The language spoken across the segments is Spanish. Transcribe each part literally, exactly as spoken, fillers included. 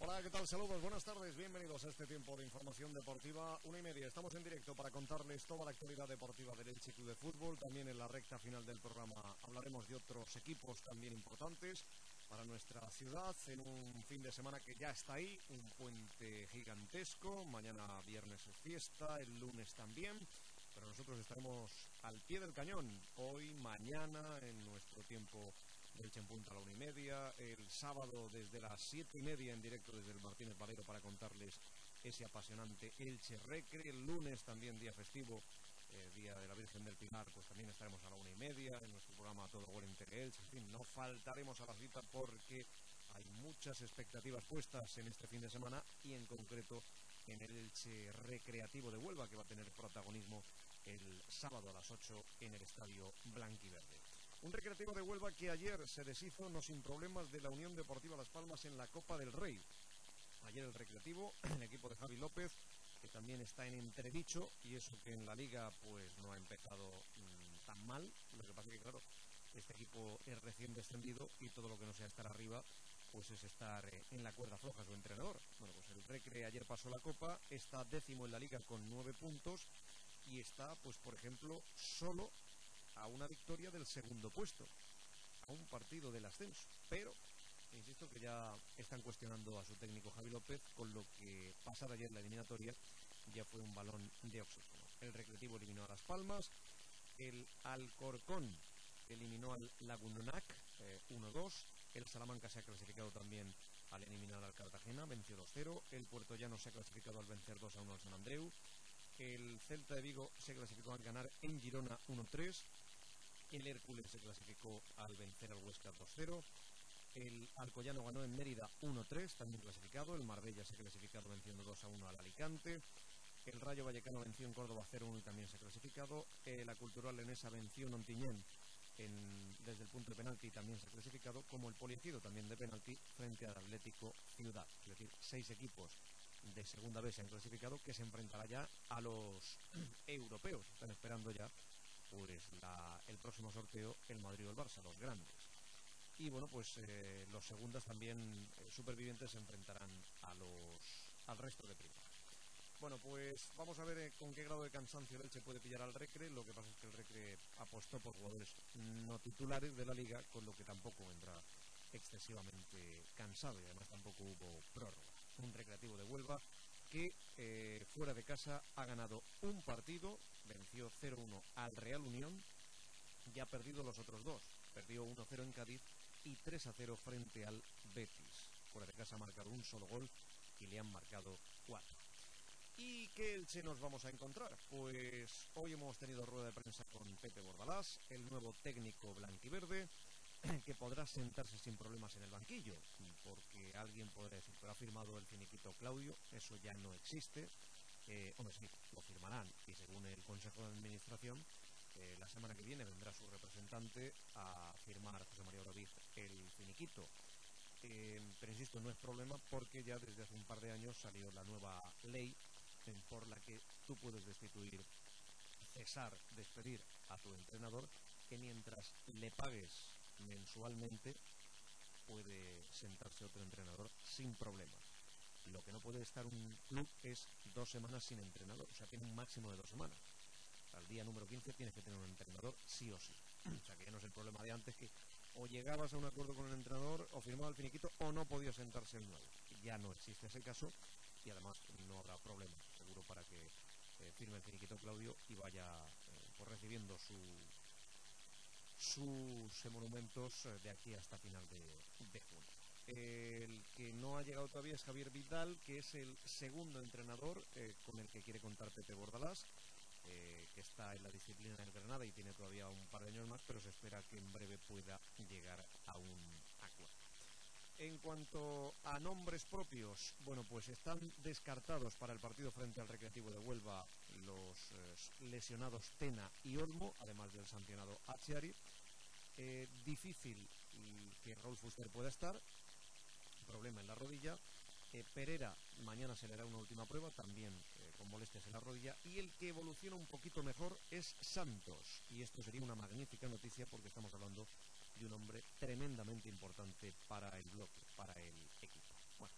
Hola, ¿qué tal? Saludos, buenas tardes, bienvenidos a este tiempo de información deportiva, una y media. Estamos en directo para contarles toda la actualidad deportiva del Elche Club de Fútbol. También en la recta final del programa hablaremos de otros equipos también importantes para nuestra ciudad en un fin de semana que ya está ahí, un puente gigantesco. Mañana viernes es fiesta, el lunes también, pero nosotros estaremos al pie del cañón hoy, mañana, en nuestro tiempo Elche en punta a la una y media, el sábado desde las siete y media en directo desde el Martínez Valero para contarles ese apasionante Elche Recre. El lunes también día festivo, eh, día de la Virgen del Pilar, pues también estaremos a la una y media en nuestro programa Todo Gol en Teleelche. En fin, no faltaremos a la cita porque hay muchas expectativas puestas en este fin de semana y en concreto en el Elche Recreativo de Huelva, que va a tener protagonismo el sábado a las ocho en el Estadio Blanquiverde. Un Recreativo de Huelva que ayer se deshizo no sin problemas de la Unión Deportiva Las Palmas en la Copa del Rey. Ayer el Recreativo, el equipo de Javi López, que también está en entredicho, y eso que en la Liga pues no ha empezado mmm, tan mal. Lo que pasa es que, claro, este equipo es recién descendido y todo lo que no sea estar arriba pues es estar eh, en la cuerda floja su entrenador. Bueno, pues el Recre ayer pasó la Copa, está décimo en la Liga con nueve puntos y está, pues por ejemplo, solo a una victoria del segundo puesto, a un partido del ascenso, pero insisto que ya están cuestionando a su técnico Javi López, con lo que pasar ayer la eliminatoria ya fue un balón de oxígeno. El Recreativo eliminó a Las Palmas, el Alcorcón eliminó al Lagunac eh, uno dos, el Salamanca se ha clasificado también al eliminar al Cartagena, venció dos cero, el Puertollano se ha clasificado al vencer dos a uno al San Andreu, el Celta de Vigo se clasificó al ganar en Girona uno tres, el Hércules se clasificó al vencer al Huesca dos cero, el Alcoyano ganó en Mérida uno tres, también clasificado, el Marbella se ha clasificado venciendo dos a uno al Alicante, el Rayo Vallecano venció en Córdoba cero uno y también se ha clasificado, eh, la Cultural Leonesa venció en Ontinyent en, desde el punto de penalti y también se ha clasificado, como el Poliecido también de penalti frente al Atlético Ciudad. Es decir, seis equipos de segunda vez se han clasificado, que se enfrentará ya a los europeos. Están esperando ya pues la, el próximo sorteo, el Madrid o el Barça, los grandes. Y bueno, pues eh, los segundas también eh, supervivientes se enfrentarán a los al resto de primera. Bueno, pues vamos a ver eh, con qué grado de cansancio el Elche puede pillar al Recre. Lo que pasa es que el Recre apostó por jugadores no titulares de la Liga, con lo que tampoco vendrá excesivamente cansado y además tampoco hubo prórroga. Un Recreativo de Huelva que eh, fuera de casa ha ganado un partido, venció cero uno al Real Unión y ha perdido los otros dos. Perdió uno cero en Cádiz y tres a cero frente al Betis. Fuera de casa ha marcado un solo gol y le han marcado cuatro. ¿Y qué Elche nos vamos a encontrar? Pues hoy hemos tenido rueda de prensa con Pepe Bordalás, el nuevo técnico blanquiverde, que podrá sentarse sin problemas en el banquillo, porque alguien podrá decir, pero ha firmado el finiquito Claudio, eso ya no existe. Eh, hombre, sí, lo firmarán, y según el Consejo de Administración, eh, la semana que viene vendrá su representante a firmar, José María Oroviz, el finiquito. Eh, pero insisto, no es problema porque ya desde hace un par de años salió la nueva ley eh, por la que tú puedes destituir, cesar, despedir a tu entrenador, que mientras le pagues mensualmente puede sentarse otro entrenador sin problemas. Lo que no puede estar un club es dos semanas sin entrenador, o sea, tiene un máximo de dos semanas. Al día número quince tienes que tener un entrenador sí o sí. O sea, que ya no es el problema de antes, que o llegabas a un acuerdo con el entrenador o firmaba el finiquito o no podía sentarse el nuevo. Ya no existe ese caso y además no habrá problema, seguro, para que eh, firme el finiquito Claudio y vaya eh, pues recibiendo su sus monumentos de aquí hasta final de, de junio. El que no ha llegado todavía es Javier Vidal, que es el segundo entrenador eh, con el que quiere contar Pepe Bordalás, eh, que está en la disciplina del Granada y tiene todavía un par de años más, pero se espera que en breve pueda llegar a un acuerdo. En cuanto a nombres propios, bueno, pues están descartados para el partido frente al Recreativo de Huelva los eh, lesionados Tena y Olmo, además del sancionado Achiari. Eh, difícil que Raúl Fuster pueda estar, problema en la rodilla. Eh, Pereira mañana se le hará una última prueba, también eh, con molestias en la rodilla, y el que evoluciona un poquito mejor es Santos, y esto sería una magnífica noticia porque estamos hablando de un hombre tremendamente importante para el bloque, para el equipo. Bueno, pues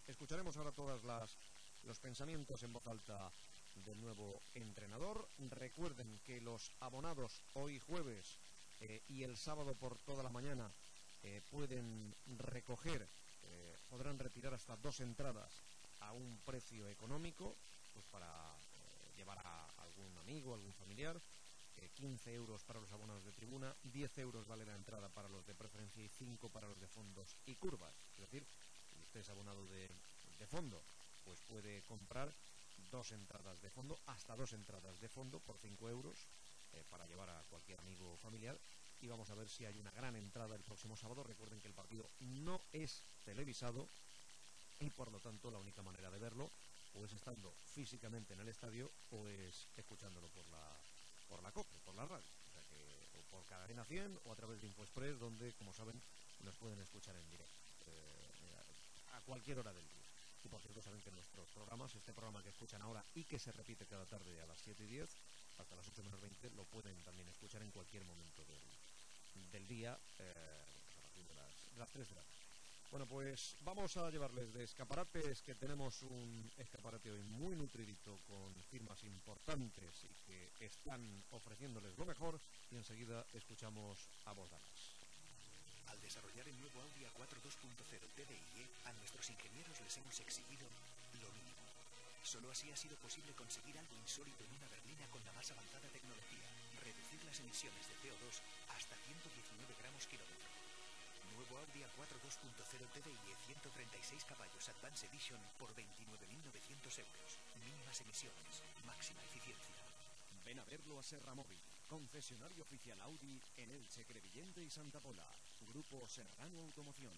Escucharemos ahora todas las los pensamientos en voz alta del nuevo entrenador. Recuerden que los abonados hoy jueves eh, y el sábado por toda la mañana eh, pueden recoger, eh, podrán retirar hasta dos entradas a un precio económico, pues para eh, llevar a algún amigo, algún familiar. eh, quince euros para los abonados de tribuna, diez euros vale la entrada para los de preferencia y cinco para los de fondos y curvas. Es decir, si usted es abonado de, de fondo, pues puede comprar dos entradas de fondo, hasta dos entradas de fondo por cinco euros eh, para llevar a cualquier amigo o familiar. Y vamos a ver si hay una gran entrada el próximo sábado. Recuerden que el partido no es televisado y por lo tanto la única manera de verlo o es estando físicamente en el estadio o es escuchándolo por la por la COPE, por la radio, o sea que o por Cadena cien o a través de InfoExpress, donde, como saben, nos pueden escuchar en directo eh, a cualquier hora del día. Y por cierto, saben que nuestros programas, este programa que escuchan ahora y que se repite cada tarde a las siete y diez hasta las ocho menos veinte, lo pueden también escuchar en cualquier momento del, del día, eh, a partir de las, de las tres de la tarde. Bueno, pues vamos a llevarles de escaparates, que tenemos un escaparate hoy muy nutridito con firmas importantes y que están ofreciéndoles lo mejor, y enseguida escuchamos a voz damas. Al desarrollar el nuevo Audi A cuatro dos punto cero T D I E, a nuestros ingenieros les hemos exigido lo mínimo. Solo así ha sido posible conseguir algo insólito en una berlina con la más avanzada tecnología: reducir las emisiones de C O dos hasta ciento diecinueve gramos kilómetro. Nuevo Audi A cuatro dos punto cero T D I E, ciento treinta y seis caballos Advanced Edition por veintinueve mil novecientos euros. Mínimas emisiones, máxima eficiencia. Ven a verlo a Serra Móvil, concesionario oficial Audi en Elche, Crevillente y Santa Pola. Grupo Serrano Automoción.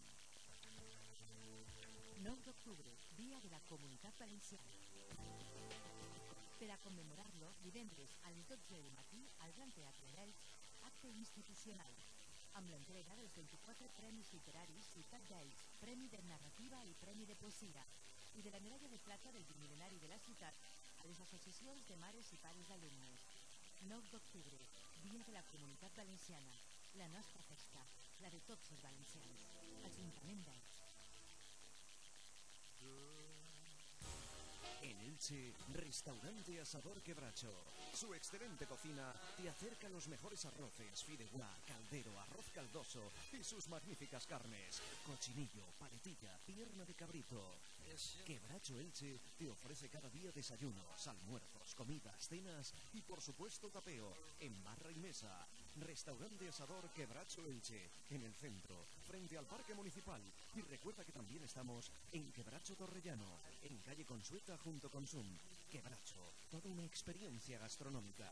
nou d'octubre, Dia de la Comunitat Valenciana. Per a commemorar-lo, divendres a les dotze del matí al Gran Teatre d'Elx, acte institucional, amb l'entrega dels vint-i-quatre premis literaris Ciutat d'Elx, Premi de Narrativa i Premi de Poesia, i de la medalla de plata del Bimil·lenari de la ciutat a les associacions de mares i pares d'alumnes. nou d'octubre, Dia de la Comunitat Valenciana, la nostra festa, la de tots els valencians. Ajuntament d'Elx. En Elche, Restaurante Asador Quebracho. Su excelente cocina te acerca los mejores arroces, fideuá, caldero, arroz caldoso y sus magníficas carnes. Cochinillo, paletilla, pierna de cabrito. Quebracho Elche te ofrece cada día desayunos, almuerzos, comidas, cenas y por supuesto tapeo en barra y mesa. Restaurante Asador Quebracho Elche, en el centro, frente al Parque Municipal. Y recuerda que también estamos en Quebracho Torrellano, en calle Consueta junto con Zoom. Quebracho, toda una experiencia gastronómica.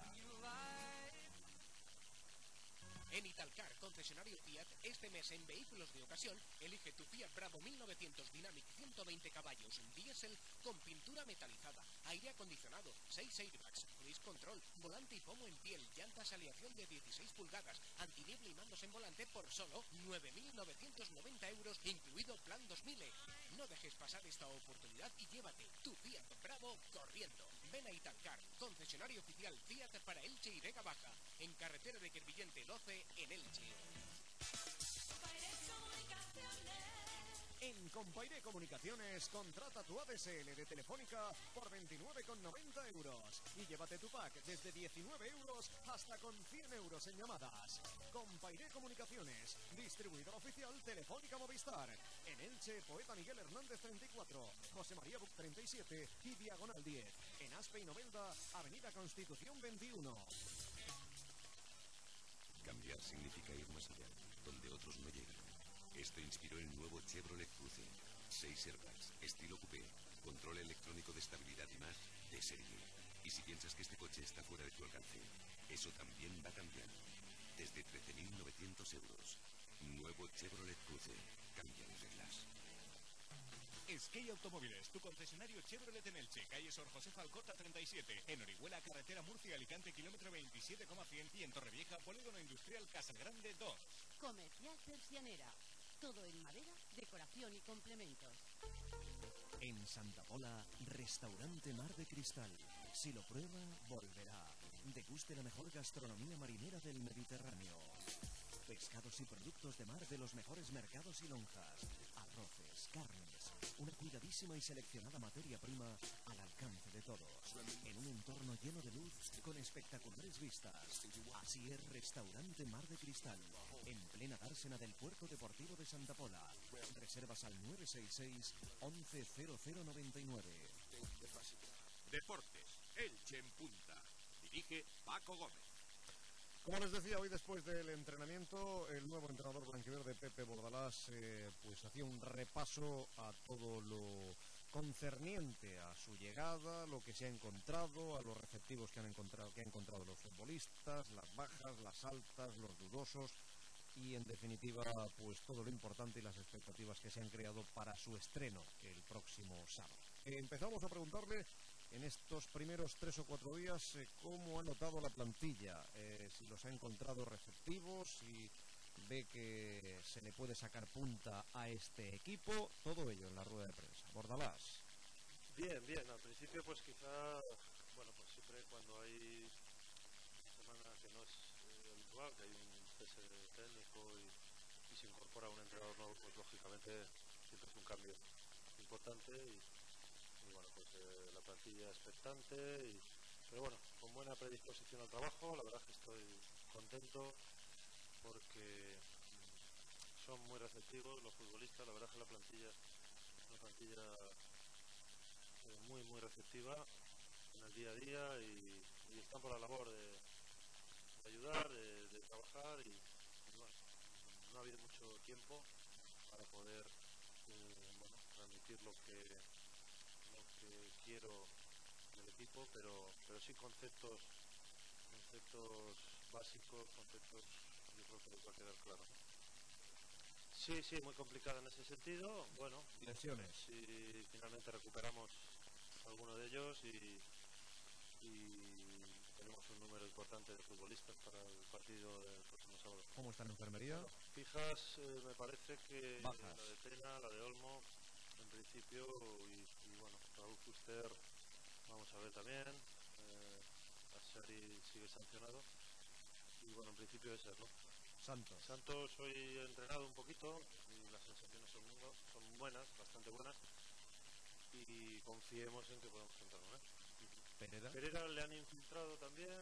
En Italcar, concesionario Fiat, este mes en vehículos de ocasión, elige tu Fiat Bravo mil novecientos Dynamic ciento veinte caballos, diésel con pintura metalizada, aire acondicionado, seis airbags, cruise control, volante y pomo en piel, llantas aleación de dieciséis pulgadas, antiniebla y mandos en volante por solo nueve mil novecientos noventa euros, incluido plan dos mil E. No dejes pasar esta oportunidad y llévate tu Fiat Bravo corriendo. Ven a Italcar, concesionario oficial Fiat para Elche y Vega Baja, en carretera de Crevillente doce, en Elche. En Compairé Comunicaciones, contrata tu A D S L de Telefónica por veintinueve con noventa euros y llévate tu pack desde diecinueve euros hasta con cien euros en llamadas. Compairé Comunicaciones, distribuidor oficial Telefónica Movistar. En Elche, Poeta Miguel Hernández treinta y cuatro, José María Buc treinta y siete y Diagonal diez. En Aspe y Novelda, Avenida Constitución veintiuno. Cambiar significa ir más allá, donde otros no llegan. Esto inspiró el nuevo Chevrolet Cruze. Seis airbags, estilo coupé, control electrónico de estabilidad y más, de serie. Y si piensas que este coche está fuera de tu alcance, eso también va a cambiar. Desde trece mil novecientos euros. Nuevo Chevrolet Cruze. Cambia las reglas. Skate Automóviles, tu concesionario Chevrolet en Elche, calle Sor José Falcota treinta y siete, en Orihuela, carretera Murcia-Alicante, kilómetro veintisiete coma cien, y en Torrevieja, polígono industrial Casagrande dos. Comercial Persianera, todo en madera, decoración y complementos. En Santa Pola, Restaurante Mar de Cristal. Si lo prueba, volverá. Deguste la mejor gastronomía marinera del Mediterráneo. Pescados y productos de mar de los mejores mercados y lonjas. Arroces, carnes, una cuidadísima buenísima y seleccionada materia prima al alcance de todos, en un entorno lleno de luz con espectaculares vistas. Así es Restaurante Mar de Cristal, en plena dársena del Puerto Deportivo de Santa Pola. Reservas al nueve seis seis, once, cero cero noventa y nueve. Deportes, Elche en punta. Dirige Paco Gómez. Como les decía, hoy después del entrenamiento, el nuevo entrenador blanquiverde, Pepe Bordalás, eh, pues hacía un repaso a todo lo concerniente a su llegada, lo que se ha encontrado, a los receptivos que han encontrado, que han encontrado los futbolistas, las bajas, las altas, los dudosos y, en definitiva, pues todo lo importante y las expectativas que se han creado para su estreno el próximo sábado. Eh, empezamos a preguntarle en estos primeros tres o cuatro días eh, cómo ha notado la plantilla, eh, si los ha encontrado receptivos, si ve que se le puede sacar punta a este equipo, todo ello en la rueda de prensa. Bordalás. Bien, bien, al principio pues quizá, bueno, pues siempre cuando hay semana que no es eh, habitual, que hay un cese técnico y, y se incorpora un entrenador nuevo, pues lógicamente siempre es un cambio importante y Y bueno, pues eh, la plantilla expectante, y, pero bueno, con buena predisposición al trabajo. La verdad es que estoy contento porque mm, son muy receptivos los futbolistas. La verdad es que la plantilla es una plantilla eh, muy, muy receptiva en el día a día y, y están por la labor de, de ayudar, de, de trabajar y, y bueno, no ha habido mucho tiempo para poder eh, bueno, transmitir lo que que quiero del equipo, pero pero sí conceptos conceptos básicos, conceptos yo creo que les va a quedar claro. Sí, sí, muy complicada en ese sentido. Bueno, lesiones. Si finalmente recuperamos alguno de ellos y, y tenemos un número importante de futbolistas para el partido del próximo sábado. ¿Cómo está la enfermería? Bueno, fijas, eh, me parece que bajas. La de Tena, la de Olmo, en principio, y, y bueno, Raúl Fuster, vamos a ver también. Eh, Asari sigue sancionado. Y bueno, en principio ese es, ¿no? Santos. Santos hoy he entrenado un poquito y las sensaciones son, son buenas, bastante buenas. Y confiemos en que podamos contar con él. Pereira. Pereira le han infiltrado también.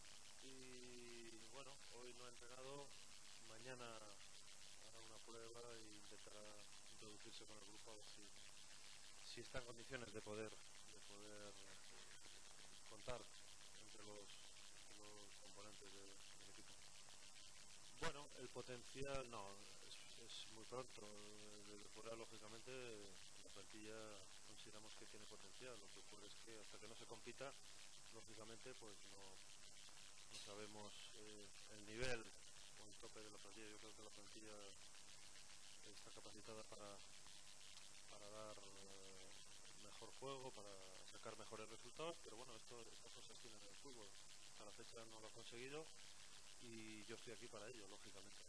Y bueno, hoy no ha entrenado. Mañana hará una prueba e intentará introducirse con el grupo a ver si, si está en condiciones de poder, de poder eh, contar entre los, los componentes de, del equipo. Bueno, el potencial no, es, es muy pronto. Desde fuera, lógicamente, la plantilla consideramos que tiene potencial. Lo que ocurre es que hasta que no se compita, lógicamente, pues no, no sabemos eh, el nivel o el tope de la plantilla. Yo creo que la plantilla está capacitada para, para dar eh, mejor juego, para sacar mejores resultados, pero bueno, esto, estas cosas tienen el fútbol. A la fecha no lo ha conseguido y yo estoy aquí para ello, lógicamente.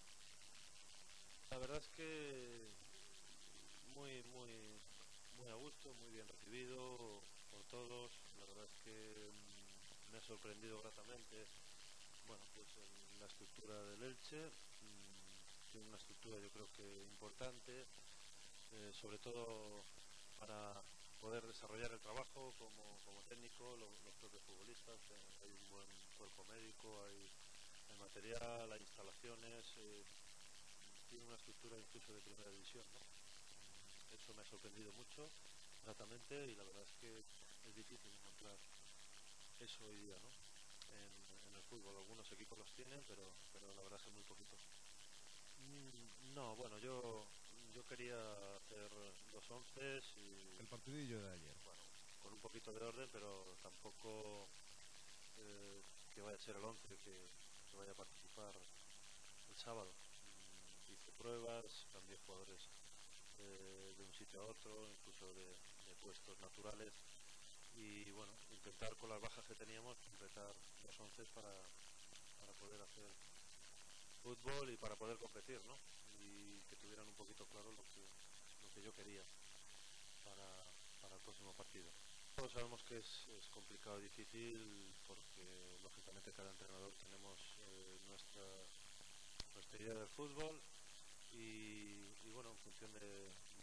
La verdad es que muy, muy, muy a gusto, muy bien recibido por todos. La verdad es que mmm, me ha sorprendido gratamente, bueno, pues en la estructura del Elche. Mmm, tiene una estructura, yo creo que importante, eh, sobre todo para poder desarrollar el trabajo como, como técnico, lo, los propios futbolistas. Eh, hay un buen cuerpo médico, hay, hay material, hay instalaciones. Eh, tiene una estructura incluso de primera división, ¿no? Eso me ha sorprendido mucho, gratamente, y la verdad es que es difícil encontrar eso hoy día, ¿no? En, en el fútbol. Algunos equipos los tienen, pero, pero la verdad es que muy poquitos. Mm, no, bueno, yo yo quería hacer dos once y... El partidillo de ayer. Bueno, con un poquito de orden, pero tampoco eh, que vaya a ser el once que, que vaya a participar el sábado. Mm, hice pruebas, cambié jugadores eh, de un sitio a otro, incluso de, de puestos naturales, y bueno, intentar con las bajas que teníamos completar los once para, para poder hacer fútbol y para poder competir, ¿no? Y que tuvieran un poquito claro lo que, lo que yo quería para, para el próximo partido. Todos sabemos que es, es complicado y difícil porque lógicamente cada entrenador tenemos eh, nuestra, nuestra idea del fútbol y, y bueno, en función de,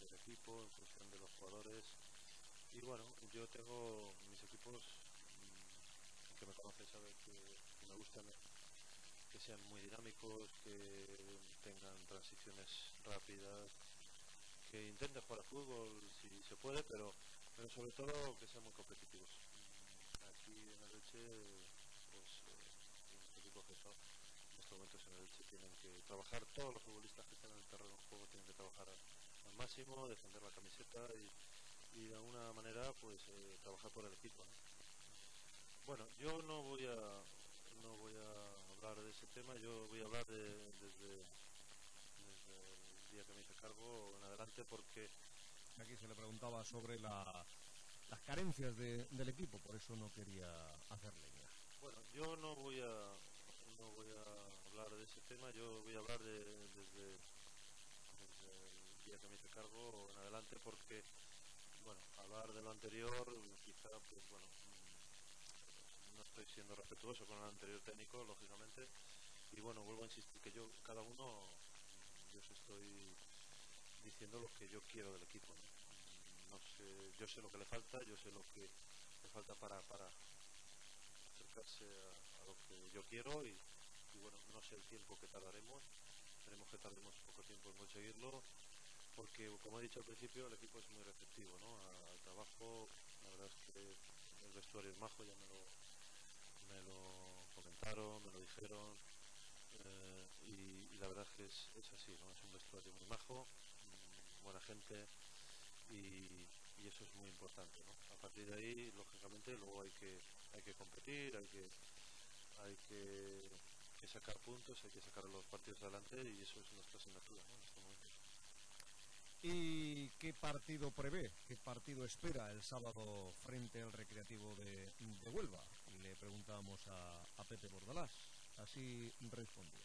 del equipo, en función de los jugadores. Y bueno, yo tengo mis equipos, mmm, que me conoce sabe que, que me gustan que sean muy dinámicos, que tengan transiciones rápidas, que intenten jugar a fútbol si se puede, pero, pero sobre todo que sean muy competitivos. Aquí en el Elche, pues eh, los equipos que son en estos momentos en el Elche tienen que trabajar, todos los futbolistas que están en el terreno de juego tienen que trabajar al, al máximo, defender la camiseta y, y de alguna manera pues eh, trabajar por el equipo, ¿no? Bueno, yo no voy a no voy a hablar de ese tema, yo voy a hablar de, desde, desde el día que me hice cargo en adelante, porque aquí se le preguntaba sobre la, las carencias de, del equipo, por eso no quería hacer leña. Bueno, yo no voy a no voy a hablar de ese tema, yo voy a hablar de, desde, desde el día que me hice cargo en adelante, porque bueno, hablar de lo anterior quizá pues bueno, no estoy siendo respetuoso con el anterior técnico, lógicamente, y bueno, vuelvo a insistir que yo, cada uno, yo os estoy diciendo lo que yo quiero del equipo, ¿no? No sé, yo sé lo que le falta, yo sé lo que le falta para, para acercarse a, a lo que yo quiero y, y bueno, no sé el tiempo que tardaremos, esperemos que tardemos poco tiempo en conseguirlo, porque como he dicho al principio, el equipo es muy receptivo, ¿no? al trabajo, la verdad es que el vestuario es majo, ya me lo me lo comentaron, me lo dijeron, eh, y, y la verdad es que es, es así, ¿no? Es un vestuario muy majo, mmm, buena gente y, y eso es muy importante, ¿no? A partir de ahí, lógicamente, luego hay que hay que competir, hay que hay que, que sacar puntos, hay que sacar los partidos adelante y eso es nuestra asignatura, ¿no? En estos momentos. ¿Y qué partido prevé? ¿Qué partido espera el sábado frente al Recreativo de, de Huelva? Le preguntábamos a, a Pepe Bordalás. Así respondía.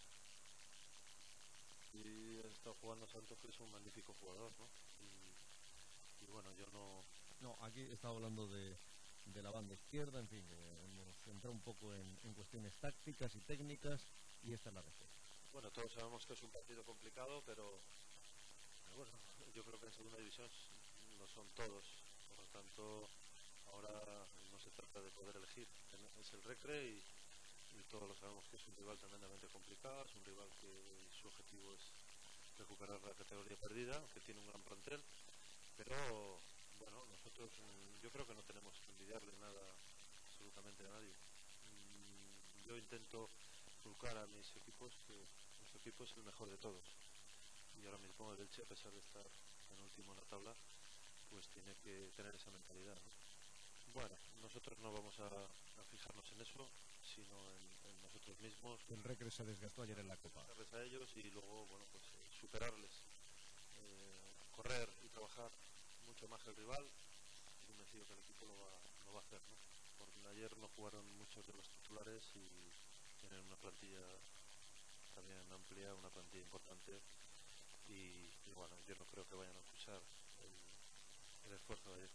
Y ha estado jugando Santos, que es un magnífico jugador, ¿no? Y, y bueno, yo no... No, aquí estaba hablando de, de la banda izquierda, en fin, eh, hemos entrado un poco en, en cuestiones tácticas y técnicas y esta es la respuesta. Bueno, todos sabemos que es un partido complicado, pero... Bueno, yo creo que en segunda división no son todos, por lo tanto ahora no se trata de poder elegir, es el Recre y, y todos lo sabemos que es un rival tremendamente complicado, es un rival que su objetivo es recuperar la categoría perdida, que tiene un gran plantel, pero bueno, nosotros yo creo que no tenemos que envidiarle nada absolutamente a nadie. Yo intento inculcar a mis equipos que nuestro equipo es el mejor de todos. Y ahora mismo el Elche, a pesar de estar en último en la tabla, pues tiene que tener esa mentalidad, ¿no? Bueno, nosotros no vamos a, a fijarnos en eso, sino en, en nosotros mismos. El Recre se desgastó ayer en la Copa. A ellos y luego, bueno, pues eh, superarles, eh, correr y trabajar mucho más que el rival. Estoy convencido que el equipo lo va, lo va a hacer, ¿no? Porque ayer no jugaron muchos de los titulares y tienen una plantilla también amplia, una plantilla importante. Y, y bueno, yo no creo que vayan a usar el, el esfuerzo de ayer.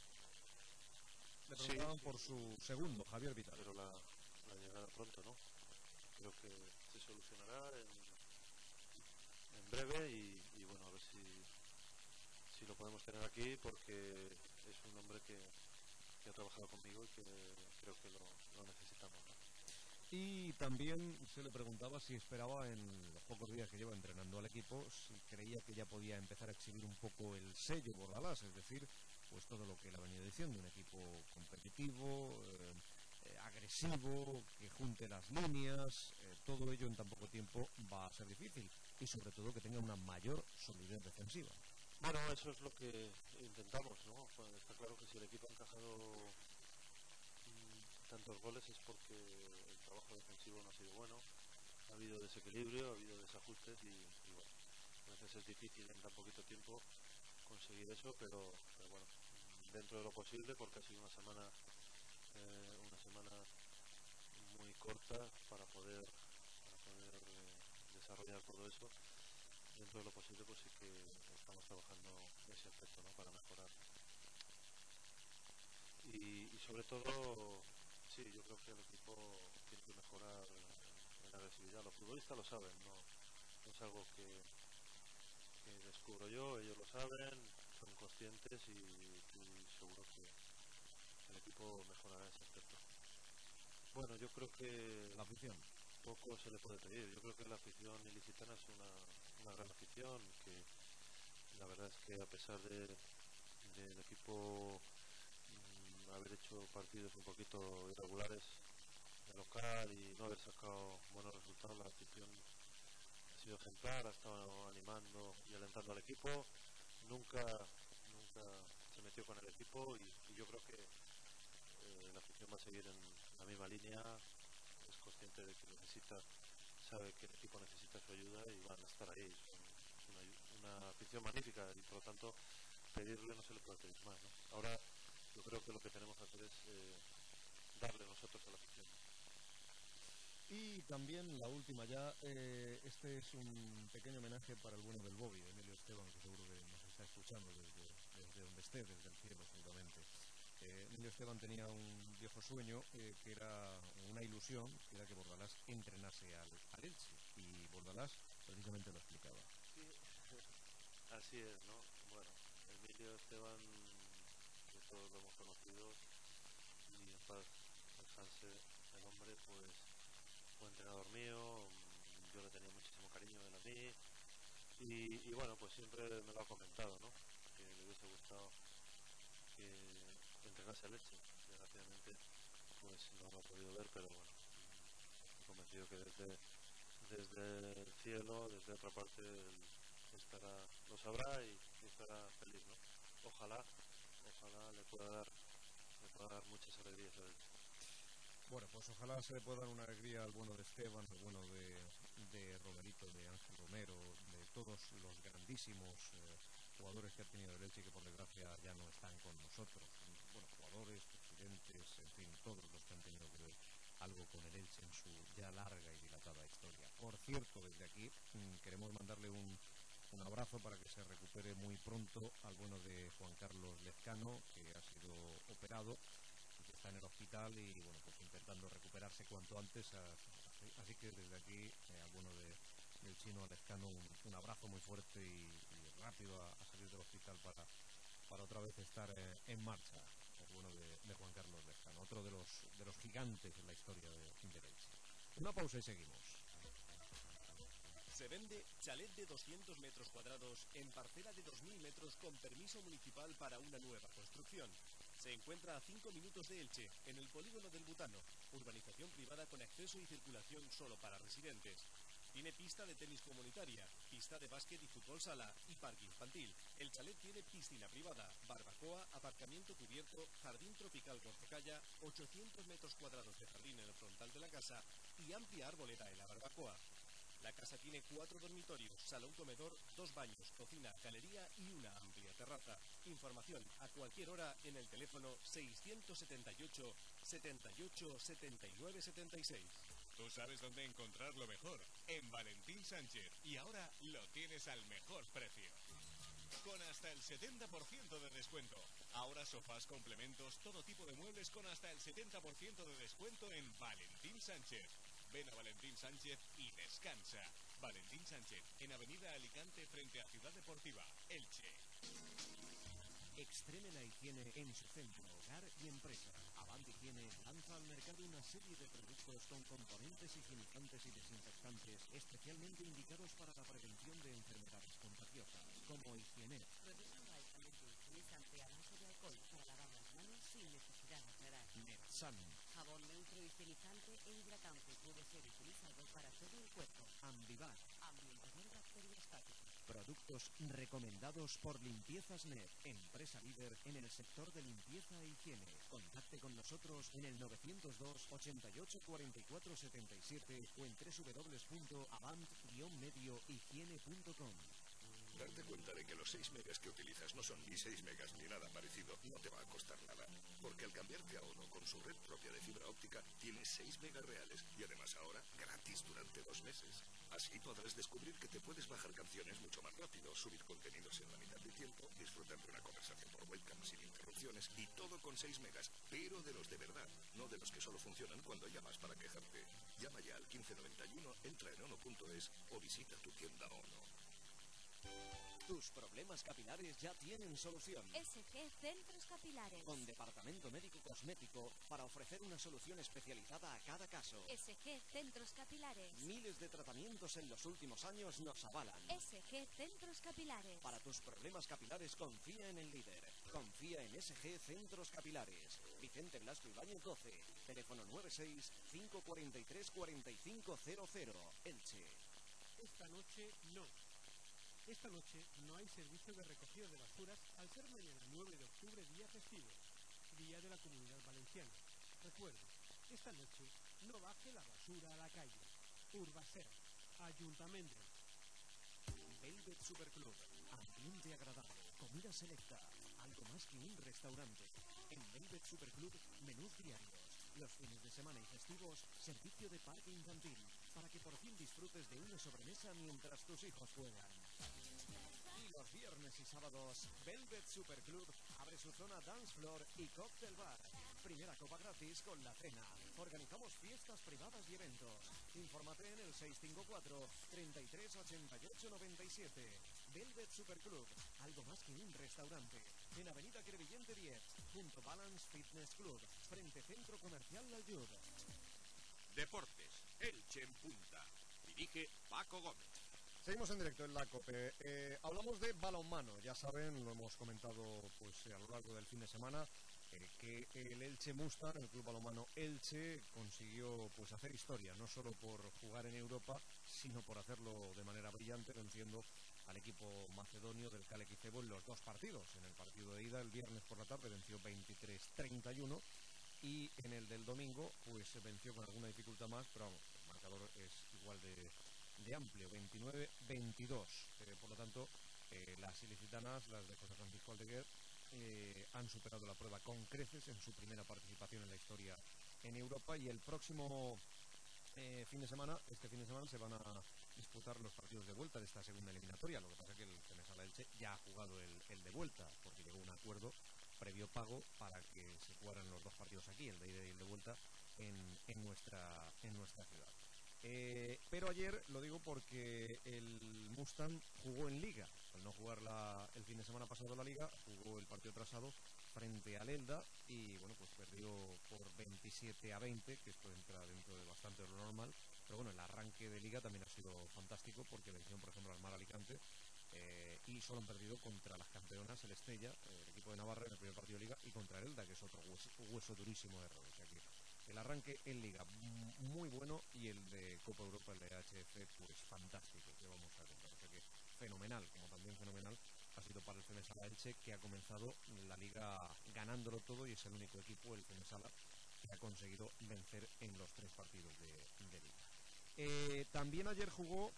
Le preguntaban sí, por sí, su segundo, Javier Vital. Pero la, la llegada pronto, ¿no? Creo que se solucionará en, en breve y, y bueno, a ver si, si lo podemos tener aquí porque es un hombre que, que ha trabajado conmigo y que creo que lo, lo necesitamos, ¿no? Y también se le preguntaba si esperaba en los pocos días que lleva entrenando al equipo, si creía que ya podía empezar a exhibir un poco el sello Bordalás, es decir, pues todo lo que él ha venido diciendo, un equipo competitivo, eh, eh, agresivo, que junte las líneas, eh, todo ello en tan poco tiempo va a ser difícil y sobre todo que tenga una mayor solidez defensiva. Bueno, eso es lo que intentamos, ¿no? Pues está claro que si el equipo ha encajado tantos goles es porque el trabajo defensivo no ha sido bueno, ha habido desequilibrio, ha habido desajustes y, y bueno, a veces es difícil en tan poquito tiempo conseguir eso, pero, pero bueno, dentro de lo posible, porque ha sido una semana eh, una semana muy corta para poder para poder eh, desarrollar todo eso, dentro de lo posible pues sí que estamos trabajando ese aspecto, ¿no? Para mejorar y, y sobre todo sí, yo creo que el equipo tiene que mejorar en la agresividad. Los futbolistas lo saben, no, no es algo que, que descubro yo, ellos lo saben, son conscientes y, y seguro que el equipo mejorará ese aspecto. Bueno, yo creo que la afición poco se le puede pedir. Yo creo que la afición ilicitana es una, una gran afición, que la verdad es que a pesar de del equipo mmm, haber hecho partidos un poquito irregulares de local y no haber sacado buenos resultados, la afición ha sido ejemplar, ha estado animando y alentando al equipo, nunca nunca se metió con el equipo y, y yo creo que eh, la afición va a seguir en la misma línea, es consciente de que necesita, sabe que el equipo necesita su ayuda y van a estar ahí. Son, es una, una afición magnífica y por lo tanto pedirle no se le puede pedir más, ¿no? Ahora yo creo que lo que tenemos que hacer es eh, darle nosotros a la afición. Y también la última ya, eh, este es un pequeño homenaje para el bueno del Bobby, Emilio Esteban, que seguro que nos está escuchando desde, desde donde esté, desde el cielo seguramente. Eh, Emilio Esteban tenía un viejo sueño, eh, que era una ilusión, que era que Bordalás entrenase al, al Elche, y Bordalás precisamente lo explicaba. Sí, así es, ¿no? Bueno, Emilio Esteban, que todos lo hemos conocido, y en paz descanse el hombre, pues fue entrenador mío, yo le tenía muchísimo cariño él a mí, y, y bueno, pues siempre me lo ha comentado, ¿no? Que le hubiese gustado que entrenase al Elche. Desgraciadamente pues no lo ha podido ver, pero bueno, estoy convencido que desde, desde el cielo, desde otra parte, él estará, lo sabrá y, y estará feliz, ¿no? Ojalá, ojalá le pueda dar, le pueda dar muchas alegrías a él. Bueno, pues ojalá se le pueda dar una alegría al bueno de Esteban, al bueno de, de Romerito, de Ángel Romero, de todos los grandísimos eh, jugadores que ha tenido el Elche y que por desgracia ya no están con nosotros. Bueno, jugadores, presidentes, en fin, todos los que han tenido que ver algo con el Elche en su ya larga y dilatada historia. Por cierto, desde aquí mmm, queremos mandarle un, un abrazo para que se recupere muy pronto al bueno de Juan Carlos Lezcano, que ha sido operado y que está en el hospital y bueno, pues intentando recuperarse cuanto antes, así, así que desde aquí eh, al bueno de, del chino Lezcano un, un abrazo muy fuerte y, y rápido a, a salir del hospital para, para otra vez estar eh, en marcha, el bueno de, de Juan Carlos Lezcano, otro de los, de los gigantes en la historia de, de Elche. Una pausa y seguimos. Se vende chalet de doscientos metros cuadrados en parcela de dos mil metros con permiso municipal para una nueva construcción. Se encuentra a cinco minutos de Elche, en el polígono del Butano, urbanización privada con acceso y circulación solo para residentes. Tiene pista de tenis comunitaria, pista de básquet y fútbol sala y parque infantil. El chalet tiene piscina privada, barbacoa, aparcamiento cubierto, jardín tropical Cortecalla, ochocientos metros cuadrados de jardín en el frontal de la casa y amplia arboleda en la barbacoa. La casa tiene cuatro dormitorios, salón comedor, dos baños, cocina, galería y una amplia terraza. Información a cualquier hora en el teléfono seiscientos setenta y ocho, setenta y ocho, setenta y nueve, setenta y seis. Tú sabes dónde encontrar lo mejor, en Valentín Sánchez. Y ahora lo tienes al mejor precio. Con hasta el setenta por ciento de descuento. Ahora sofás, complementos, todo tipo de muebles con hasta el setenta por ciento de descuento en Valentín Sánchez. Ven a Valentín Sánchez y descansa. Valentín Sánchez, en Avenida Alicante frente a Ciudad Deportiva, Elche. Extreme la higiene en su centro, hogar y empresa. Avant Higiene lanza al mercado una serie de productos con componentes higienizantes y desinfectantes especialmente indicados para la prevención de enfermedades contagiosas, como Higienet. Profesional altamente higienizante a base de alcohol para lavar las manos sin necesidad de aclarar. Netsan. Jabón neutro higienizante e hidratante puede ser utilizado para todo el cuerpo. Ambivac. Ambientador bacteriostático. Productos recomendados por Limpiezas Net, empresa líder en el sector de limpieza e higiene. Contacte con nosotros en el novecientos dos, ochenta y ocho, cuarenta y cuatro, setenta y siete o en doble u doble u doble u punto avant guion medio higiene punto com. Darte cuenta de que los seis megas que utilizas no son ni seis megas ni nada parecido no te va a costar nada. Porque al cambiarte a ONO con su red propia de fibra óptica, tienes seis megas reales y además ahora gratis durante dos meses. Así podrás descubrir que te puedes bajar canciones mucho más rápido, subir contenidos en la mitad de tiempo, disfrutar de una conversación por webcam sin interrupciones y todo con seis megas, pero de los de verdad, no de los que solo funcionan cuando llamas para quejarte. Llama ya al quince noventa y uno, entra en ono punto es o visita tu tienda ONO. Tus problemas capilares ya tienen solución. S G Centros Capilares. Con departamento médico cosmético para ofrecer una solución especializada a cada caso. S G Centros Capilares. Miles de tratamientos en los últimos años nos avalan. S G Centros Capilares. Para tus problemas capilares confía en el líder. Confía en S G Centros Capilares. Vicente Blasco Ibáñez doce. Teléfono nueve seis cinco cuatro tres cuatro cinco cero cero. Elche. Esta noche no. Esta noche no hay servicio de recogida de basuras al ser mañana nueve de octubre día festivo, día de la Comunidad Valenciana. Recuerde, esta noche no baje la basura a la calle. Urbaser, Ayuntamiento. Velvet Superclub, ambiente agradable, comida selecta, algo más que un restaurante. En Velvet Superclub, menús diarios. Los fines de semana y festivos, servicio de parque infantil, para que por fin disfrutes de una sobremesa mientras tus hijos juegan. Y los viernes y sábados, Velvet Superclub abre su zona Dance Floor y Cocktail Bar. Primera copa gratis con la cena. Organizamos fiestas privadas y eventos. Infórmate en el seis cinco cuatro, treinta y tres, ochenta y ocho, noventa y siete. Velvet Superclub, algo más que un restaurante. En Avenida Crevillente diez, junto Balance Fitness Club, frente Centro Comercial La Llud. Deportes, Elche en punta. Dirige Paco Gómez. Seguimos en directo en la COPE. Eh, hablamos de balonmano. Ya saben, lo hemos comentado pues a lo largo del fin de semana, eh, que el Elche Mustang, el club balonmano Elche, consiguió pues hacer historia, no solo por jugar en Europa, sino por hacerlo de manera brillante, venciendo al equipo macedonio del Kalekicevo en los dos partidos. En el partido de ida, el viernes por la tarde, venció veintitrés treinta y uno, y en el del domingo, pues se venció con alguna dificultad más, pero vamos, el marcador es igual de... de amplio, veintinueve veintidós. Eh, por lo tanto, eh, las ilicitanas, las de José Francisco Aldeguer, eh, han superado la prueba con creces en su primera participación en la historia en Europa, y el próximo eh, fin de semana, este fin de semana, se van a disputar los partidos de vuelta de esta segunda eliminatoria. Lo que pasa es que el Fenesala Elche ya ha jugado el, el de vuelta, porque llegó a un acuerdo previo pago para que se jugaran los dos partidos aquí, el de ida y el de vuelta, en, en, nuestra, en nuestra ciudad. Eh, pero ayer, lo digo porque el Mustang jugó en Liga. Al no jugar la, el fin de semana pasado la Liga, jugó el partido atrasado frente al Elda y bueno, pues perdió por veintisiete a veinte, que esto entra dentro de bastante lo normal. Pero bueno, el arranque de Liga también ha sido fantástico, porque venció, por ejemplo, al Mar Alicante, eh, y solo han perdido contra las campeonas, el Estella, el equipo de Navarra, en el primer partido de Liga, y contra el Elda, que es otro hueso, hueso durísimo de roer. O sea que el arranque en Liga muy bueno, y el de Copa Europa, el de H F, pues fantástico, que vamos a contar. O sea que fenomenal, como también fenomenal ha sido para el Fenesala Elche, que ha comenzado la Liga ganándolo todo, y es el único equipo, el Fenesala, que ha conseguido vencer en los tres partidos de, de Liga. Eh, también ayer jugó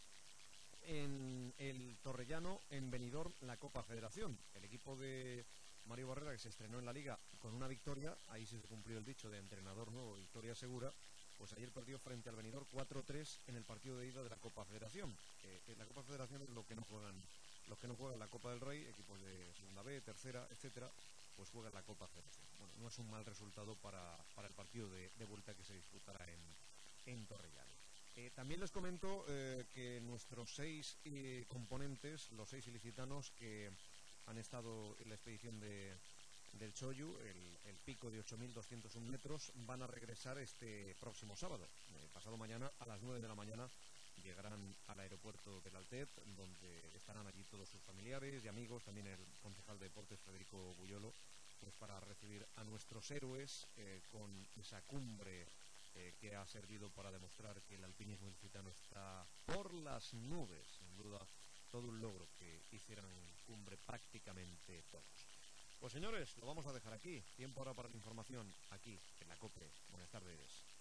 en el Torrellano, en Benidorm, la Copa Federación. El equipo de Mario Barrera, que se estrenó en la Liga con una victoria, ahí sí se cumplió el dicho de entrenador nuevo, victoria segura, pues ayer perdió frente al Benidorm cuatro tres en el partido de ida de la Copa Federación. Eh, en la Copa Federación es lo que no juegan, los que no juegan la Copa del Rey, equipos de segunda B, tercera, etcétera, pues juegan la Copa Federación. Bueno, no es un mal resultado para, para el partido de, de vuelta que se disputará en, en Torrellano. Eh, también les comento eh, que nuestros seis eh, componentes, los seis ilicitanos que han estado en la expedición de, del Choyu, el, el pico de ocho mil doscientos uno metros, van a regresar este próximo sábado. Eh, pasado mañana, a las nueve de la mañana, llegarán al aeropuerto del Altet, donde estarán allí todos sus familiares y amigos, también el concejal de deportes Federico Buyolo, pues para recibir a nuestros héroes eh, con esa cumbre eh, que ha servido para demostrar que el alpinismo ilicitano está por las nubes. Sin duda, todo un logro que hicieran cumbre prácticamente todos. Pues señores, lo vamos a dejar aquí. Tiempo ahora para la información aquí en la COPE. Buenas tardes.